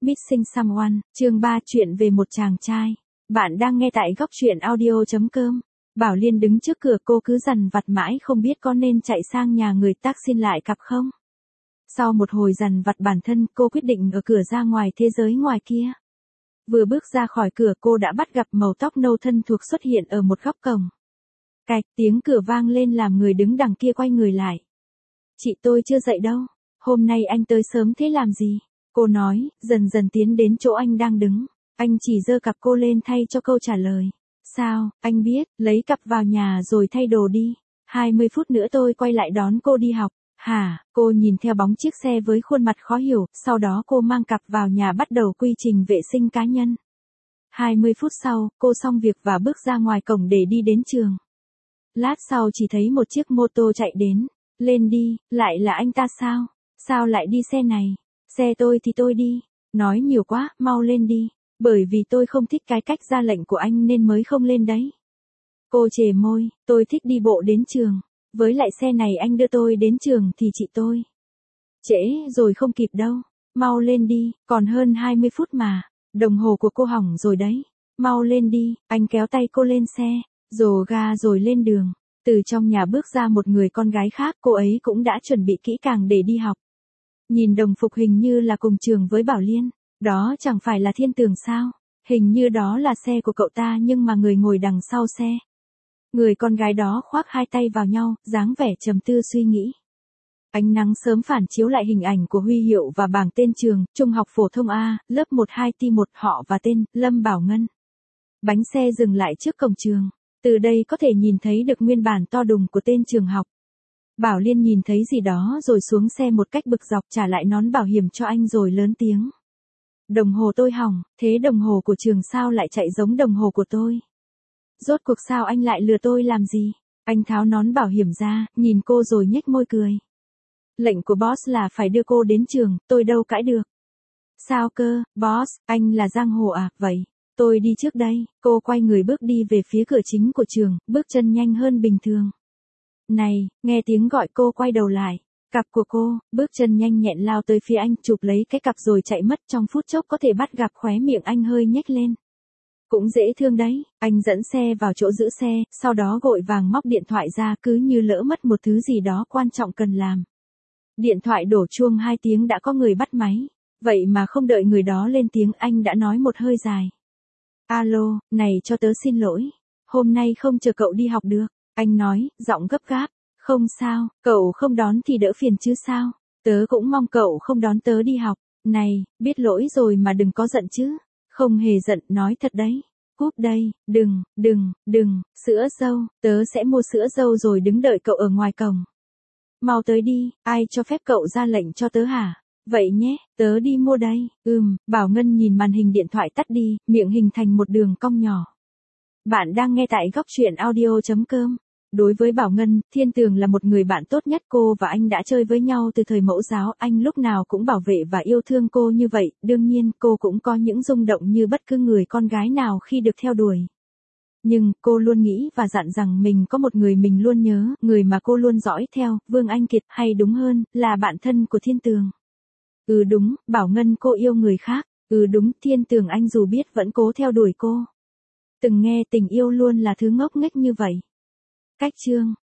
Missing Someone, chương 3 chuyện về một chàng trai. Bạn đang nghe tại góc truyện audio.com. Bảo Liên đứng trước cửa cô cứ dằn vặt mãi không biết có nên chạy sang nhà người tác xin lại cặp không. Sau một hồi dằn vặt bản thân cô quyết định ở cửa ra ngoài thế giới ngoài kia. Vừa bước ra khỏi cửa cô đã bắt gặp màu tóc nâu thân thuộc xuất hiện ở một góc cổng. Cạch tiếng cửa vang lên làm người đứng đằng kia quay người lại. Chị tôi chưa dậy đâu, hôm nay anh tới sớm thế làm gì? Cô nói, dần dần tiến đến chỗ anh đang đứng. Anh chỉ giơ cặp cô lên thay cho câu trả lời. Sao, anh biết, lấy cặp vào nhà rồi thay đồ đi. 20 phút nữa tôi quay lại đón cô đi học. Hả, cô nhìn theo bóng chiếc xe với khuôn mặt khó hiểu, sau đó cô mang cặp vào nhà bắt đầu quy trình vệ sinh cá nhân. 20 phút sau, cô xong việc và bước ra ngoài cổng để đi đến trường. Lát sau chỉ thấy một chiếc mô tô chạy đến. Lên đi, lại là anh ta sao? Sao lại đi xe này? Xe tôi thì tôi đi. Nói nhiều quá, mau lên đi. Bởi vì tôi không thích cái cách ra lệnh của anh nên mới không lên đấy. Cô chề môi, tôi thích đi bộ đến trường. Với lại xe này anh đưa tôi đến trường thì chị tôi. Trễ rồi không kịp đâu. Mau lên đi, còn hơn 20 phút mà. Đồng hồ của cô hỏng rồi đấy. Mau lên đi, anh kéo tay cô lên xe. Rồ ga rồi lên đường. Từ trong nhà bước ra một người con gái khác, cô ấy cũng đã chuẩn bị kỹ càng để đi học. Nhìn đồng phục hình như là cùng trường với Bảo Liên, đó chẳng phải là Thiên Tường sao? Hình như đó là xe của cậu ta nhưng mà người ngồi đằng sau xe. Người con gái đó khoác hai tay vào nhau, dáng vẻ trầm tư suy nghĩ. Ánh nắng sớm phản chiếu lại hình ảnh của huy hiệu và bảng tên trường, Trung học phổ thông A, lớp 12T1 họ và tên, Lâm Bảo Ngân. Bánh xe dừng lại trước cổng trường. Từ đây có thể nhìn thấy được nguyên bản to đùng của tên trường học. Bảo Liên nhìn thấy gì đó rồi xuống xe một cách bực dọc trả lại nón bảo hiểm cho anh rồi lớn tiếng. Đồng hồ tôi hỏng, thế đồng hồ của trường sao lại chạy giống đồng hồ của tôi? Rốt cuộc sao anh lại lừa tôi làm gì? Anh tháo nón bảo hiểm ra, nhìn cô rồi nhếch môi cười. Lệnh của boss là phải đưa cô đến trường, tôi đâu cãi được. Sao cơ, boss, anh là giang hồ à, vậy? Tôi đi trước đây, cô quay người bước đi về phía cửa chính của trường, bước chân nhanh hơn bình thường. Này, nghe tiếng gọi cô quay đầu lại. Cặp của cô, bước chân nhanh nhẹn lao tới phía anh, chụp lấy cái cặp rồi chạy mất trong phút chốc có thể bắt gặp khóe miệng anh hơi nhếch lên. Cũng dễ thương đấy, anh dẫn xe vào chỗ giữ xe, sau đó vội vàng móc điện thoại ra cứ như lỡ mất một thứ gì đó quan trọng cần làm. Điện thoại đổ chuông 2 tiếng đã có người bắt máy, vậy mà không đợi người đó lên tiếng anh đã nói một hơi dài. Alo, này cho tớ xin lỗi. Hôm nay không chờ cậu đi học được. Anh nói, giọng gấp gáp. Không sao, cậu không đón thì đỡ phiền chứ sao. Tớ cũng mong cậu không đón tớ đi học. Này, biết lỗi rồi mà đừng có giận chứ. Không hề giận, nói thật đấy. Cúp đây, đừng, sữa dâu. Tớ sẽ mua sữa dâu rồi đứng đợi cậu ở ngoài cổng. Mau tới đi, ai cho phép cậu ra lệnh cho tớ hả? Vậy nhé, tớ đi mua đây. Bảo Ngân nhìn màn hình điện thoại tắt đi, miệng hình thành một đường cong nhỏ. Bạn đang nghe tại góc truyện audio.com. Đối với Bảo Ngân, Thiên Tường là một người bạn tốt nhất, cô và anh đã chơi với nhau từ thời mẫu giáo, anh lúc nào cũng bảo vệ và yêu thương cô như vậy, đương nhiên cô cũng có những rung động như bất cứ người con gái nào khi được theo đuổi. Nhưng, cô luôn nghĩ và dặn rằng mình có một người mình luôn nhớ, người mà cô luôn dõi theo, Vương Anh Kiệt, hay đúng hơn, là bạn thân của Thiên Tường. Đúng, Bảo Ngân cô yêu người khác. Đúng, Thiên Tường anh dù biết vẫn cố theo đuổi cô. Từng nghe tình yêu luôn là thứ ngốc nghếch như vậy. Cách chương